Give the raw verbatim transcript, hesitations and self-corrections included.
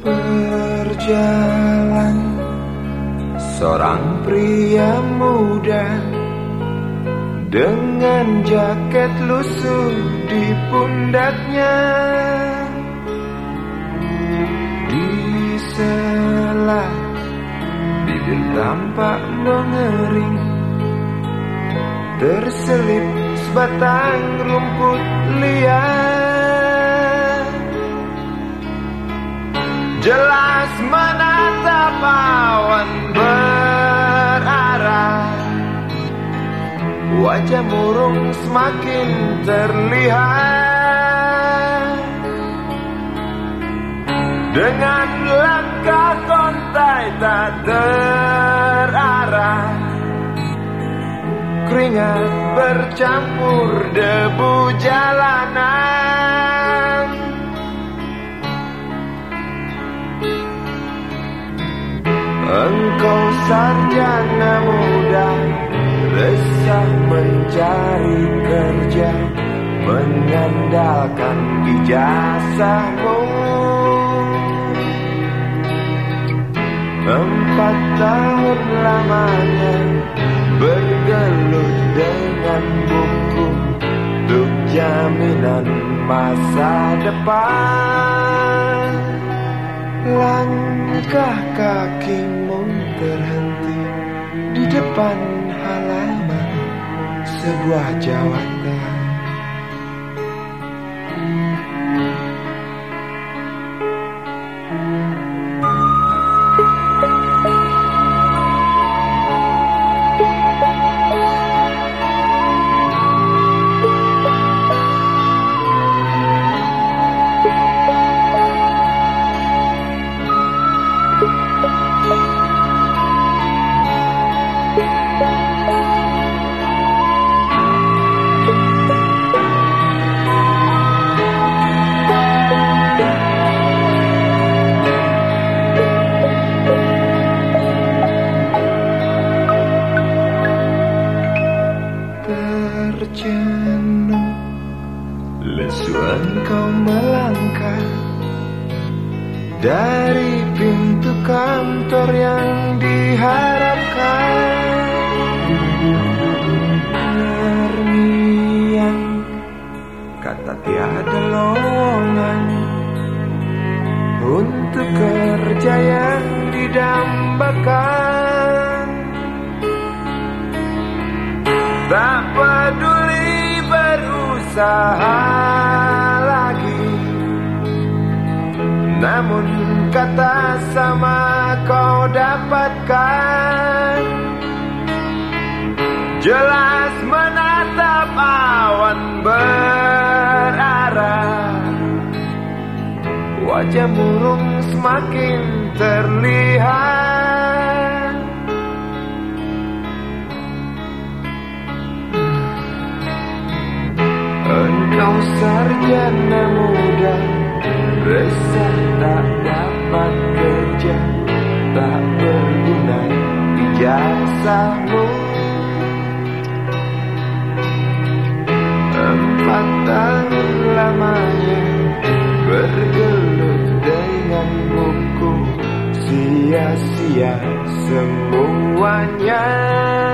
Berjalan seorang pria muda dengan jaket lusuh di pundaknya. Di sela bibir tampak mengering, terselip sebatang rumput liar. Jelas menatap awan berarah, wajah murung semakin terlihat. Dengan langkah kontai tak terarah, keringat bercampur debu jalanan. Engkau sarjana muda, resah mencari kerja, mengandalkan ijazahmu. Empat tahun lamanya bergelut dengan buku untuk jaminan masa depan. Langkah kakimu terhenti di depan halaman sebuah jawatan. Terjenuh, lesu engkau melangkah dari pintu kantor yang diharapkan. Terngiang kata tiada lowongan untuk kerja yang didambakan. Tak peduli berusaha lagi, namun kata sama kau dapatkan. Jelas menatap awan berarah, wajah murung semakin terlihat. Engkau sarjana muda, resah tak dapat kerja, tak berguna ijazahmu. Empat tahun lamanya bergelut dengan buku, sia-sia semuanya.